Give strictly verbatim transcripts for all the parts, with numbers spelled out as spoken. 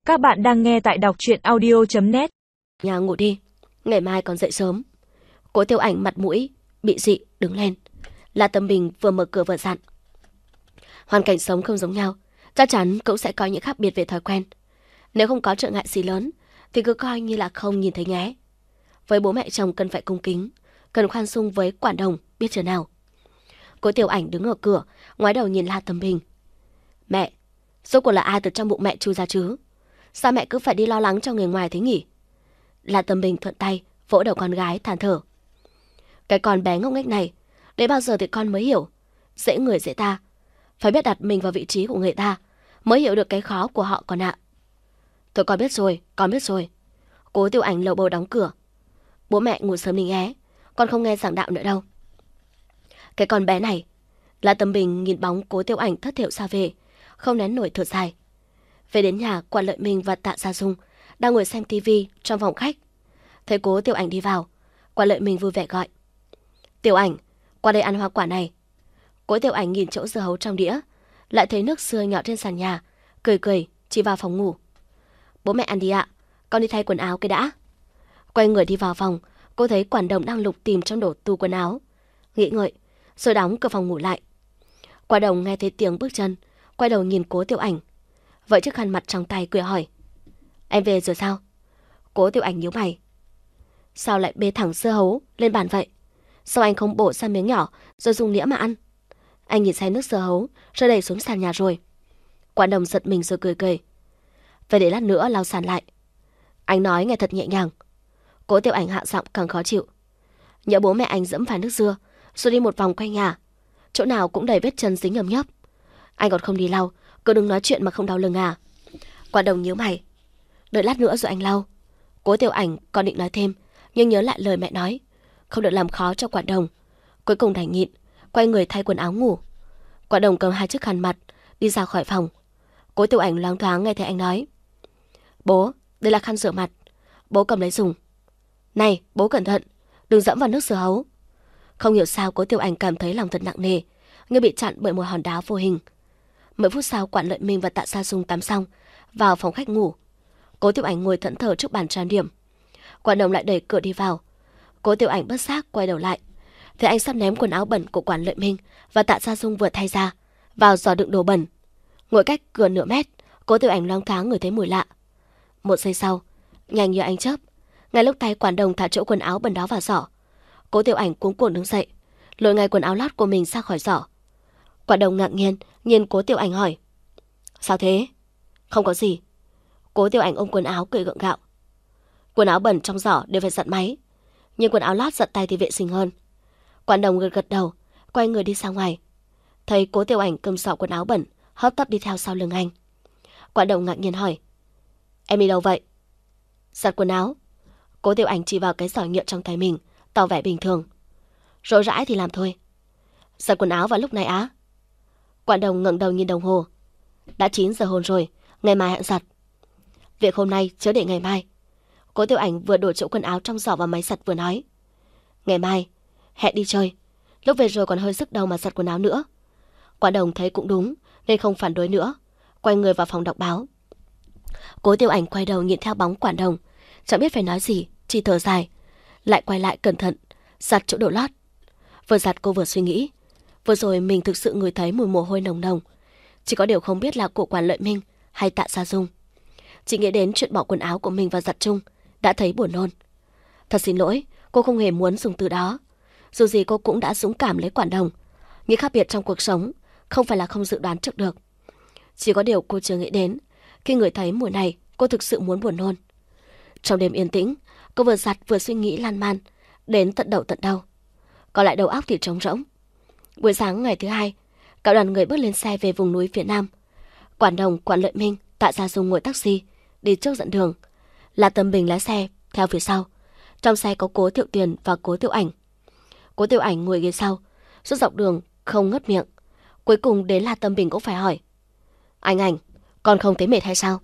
Các bạn đang nghe tại đọc truyện audio chấm net. Nhà ngủ đi, ngày mai còn dậy sớm. Cố Tiêu Ảnh mặt mũi bị dị đứng lên. La Tâm Bình vừa mở cửa vừa dặn. Hoàn cảnh sống không giống nhau, chắc chắn cũng sẽ có những khác biệt về thói quen. Nếu không có trở ngại gì lớn thì cứ coi như là không nhìn thấy nhé. Với bố mẹ chồng cần phải cung kính, cần khoan dung với quản đồng, biết chưa nào. Cố Tiêu Ảnh đứng ở cửa, ngoái đầu nhìn La Tâm Bình. Mẹ, rốt cuộc là ai từ trong bụng mẹ chui ra chứ? Sao mẹ cứ phải đi lo lắng cho người ngoài thế nhỉ? La Tâm Bình thuận tay vỗ đầu con gái than thở. Cái con bé ngốc nghếch này, đến bao giờ thì con mới hiểu. Dễ người dễ ta, phải biết đặt mình vào vị trí của người ta mới hiểu được cái khó của họ con ạ. Thôi con biết rồi, con biết rồi. Cố Tiêu Ảnh lầu bầu đóng cửa. Bố mẹ ngủ sớm đi nhé, con không nghe giảng đạo nữa đâu. Cái con bé này. La Tâm Bình nhìn bóng Cố Tiêu Ảnh thất thiệu xa về, không nén nổi thở dài. Về đến nhà, Quản Lợi Minh và Tạ Gia Dung đang ngồi xem tivi trong phòng khách. Thấy Cố Tiêu Ảnh đi vào, Quản Lợi Minh vui vẻ gọi. Tiểu Ảnh, qua đây ăn hoa quả này. Cố Tiêu Ảnh nhìn chỗ dưa hấu trong đĩa, lại thấy nước sưa nhỏ trên sàn nhà, cười cười chỉ vào phòng ngủ. Bố mẹ ăn đi ạ, con đi thay quần áo cái đã. Quay người đi vào phòng, cô thấy Quản Đồng đang lục tìm trong đổ tủ quần áo. Nghĩ ngợi, rồi đóng cửa phòng ngủ lại. Quản Đồng nghe thấy tiếng bước chân, quay đầu nhìn Cố Tiêu Ảnh. Vậy chiếc khăn mặt trong tay cười hỏi. Em về rồi sao? Cố Tiêu Ảnh nhíu mày. Sao lại bê thẳng dưa hấu lên bàn vậy? Sao anh không bổ ra miếng nhỏ rồi dùng đĩa mà ăn? Anh nhìn xem nước dưa hấu rơi đầy xuống sàn nhà rồi. Quản Đồng giật mình rồi cười cười. Vậy để lát nữa lau sàn lại. Anh nói nghe thật nhẹ nhàng. Cố Tiêu Ảnh hạ giọng càng khó chịu. Nhớ bố mẹ anh dẫm phải nước dưa rồi đi một vòng quanh nhà, chỗ nào cũng đầy vết chân dính ẩm nhấp. Anh còn không đi lau, cứ đừng nói chuyện mà không đau lưng à? Quản Đồng nhíu mày. Đợi lát nữa rồi anh lau. Cố Tiêu Ảnh còn định nói thêm, nhưng nhớ lại lời mẹ nói, không được làm khó cho Quản Đồng. Cuối cùng đành nhịn, quay người thay quần áo ngủ. Quản Đồng cầm hai chiếc khăn mặt đi ra khỏi phòng. Cố Tiêu Ảnh loáng thoáng nghe thấy anh nói. Bố, đây là khăn rửa mặt, bố cầm lấy dùng. Này, bố cẩn thận, đừng dẫm vào nước dưa hấu. Không hiểu sao Cố Tiêu Ảnh cảm thấy lòng thật nặng nề, như bị chặn bởi một hòn đá vô hình. Mười phút sau, Quản Lợi Minh và Tạ Gia Dung tắm xong, vào phòng khách ngủ. Cố Tiêu Ảnh ngồi thẫn thờ trước bàn trang điểm. Quản Đồng lại đẩy cửa đi vào. Cố Tiêu Ảnh bất giác quay đầu lại, thấy anh sắp ném quần áo bẩn của Quản Lợi Minh và Tạ Gia Dung vừa thay ra vào giỏ đựng đồ bẩn. Ngồi cách cửa nửa mét, Cố Tiêu Ảnh loáng thoáng ngửi thấy mùi lạ. Một giây sau, nhanh như ánh chớp, ngay lúc tay Quản Đồng thả chỗ quần áo bẩn đó vào giỏ, Cố Tiêu Ảnh cuống cuồng đứng dậy, lôi ngay quần áo lót của mình ra khỏi giỏ. Quản Đồng ngạc nhiên nhìn Cố Tiêu Ảnh hỏi. Sao thế? Không có gì. Cố Tiêu Ảnh ôm quần áo cười gượng gạo. Quần áo bẩn trong giỏ đều phải giặt máy, nhưng quần áo lót giặt tay thì vệ sinh hơn. Quản Đồng gật gật đầu, quay người đi ra ngoài. Thấy Cố Tiêu Ảnh cầm giỏ quần áo bẩn, hấp tấp đi theo sau lưng anh. Quản Đồng ngạc nhiên hỏi. Em đi đâu vậy? Giặt quần áo. Cố Tiêu Ảnh chỉ vào cái giỏ nhựa trong tay mình, tỏ vẻ bình thường. Rỗi rãi thì làm thôi. Giặt quần áo vào lúc này á? Quản Đồng ngẩng đầu nhìn đồng hồ. Đã chín giờ hôn rồi, ngày mai hẹn giặt. Việc hôm nay chớ để ngày mai. Cố Tiêu Ảnh vừa đổ chỗ quần áo trong giỏ vào máy giặt vừa nói. Ngày mai, hẹn đi chơi. Lúc về rồi còn hơi sức đầu mà giặt quần áo nữa. Quản Đồng thấy cũng đúng nên không phản đối nữa, quay người vào phòng đọc báo. Cố Tiêu Ảnh quay đầu nhìn theo bóng Quản Đồng, chẳng biết phải nói gì, chỉ thở dài, lại quay lại cẩn thận giặt chỗ đồ lót. Vừa giặt cô vừa suy nghĩ, vừa rồi mình thực sự ngửi thấy mùi mồ hôi nồng nồng, chỉ có điều không biết là của Quản Lợi Minh hay Tạ Gia Dung. Chỉ nghĩ đến chuyện bỏ quần áo của mình vào giặt chung đã thấy buồn nôn. Thật xin lỗi, cô không hề muốn dùng từ đó. Dù gì cô cũng đã dũng cảm lấy Quản Đồng, những khác biệt trong cuộc sống không phải là không dự đoán trước được. Chỉ có điều cô chưa nghĩ đến, khi ngửi thấy mùi này cô thực sự muốn buồn nôn. Trong đêm yên tĩnh, cô vừa giặt vừa suy nghĩ lan man đến tận đầu tận đầu. Còn lại đầu óc thì trống rỗng. Buổi sáng ngày thứ hai, cả đoàn người bước lên xe về vùng núi phía Nam. Quản Đồng, Quản Lợi Minh, Tạ Gia Dung ngồi taxi đi trước dẫn đường. La Tâm Bình lái xe theo phía sau. Trong xe có Cố Thiệu Tuyền và Cố Tiêu Ảnh. Cố Tiêu Ảnh ngồi ghế sau, suốt dọc đường không ngớt miệng. Cuối cùng đến La Tâm Bình cũng phải hỏi. Anh Ảnh, con không thấy mệt hay sao?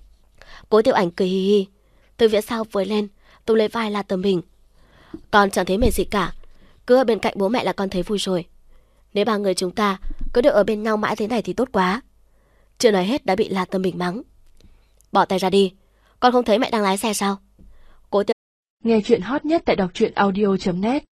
Cố Tiêu Ảnh cười hì hì, từ phía sau với lên, túm lấy vai La Tâm Bình. Con chẳng thấy mệt gì cả, cứ ở bên cạnh bố mẹ là con thấy vui rồi. Nếu ba người chúng ta cứ được ở bên nhau mãi thế này thì tốt quá. Chưa nói hết đã bị La Tâm Bình mắng. bỏ tay ra đi. Con không thấy mẹ đang lái xe sao? Cố Tiêu... Nghe chuyện hot nhất tại đọc truyện audio chấm net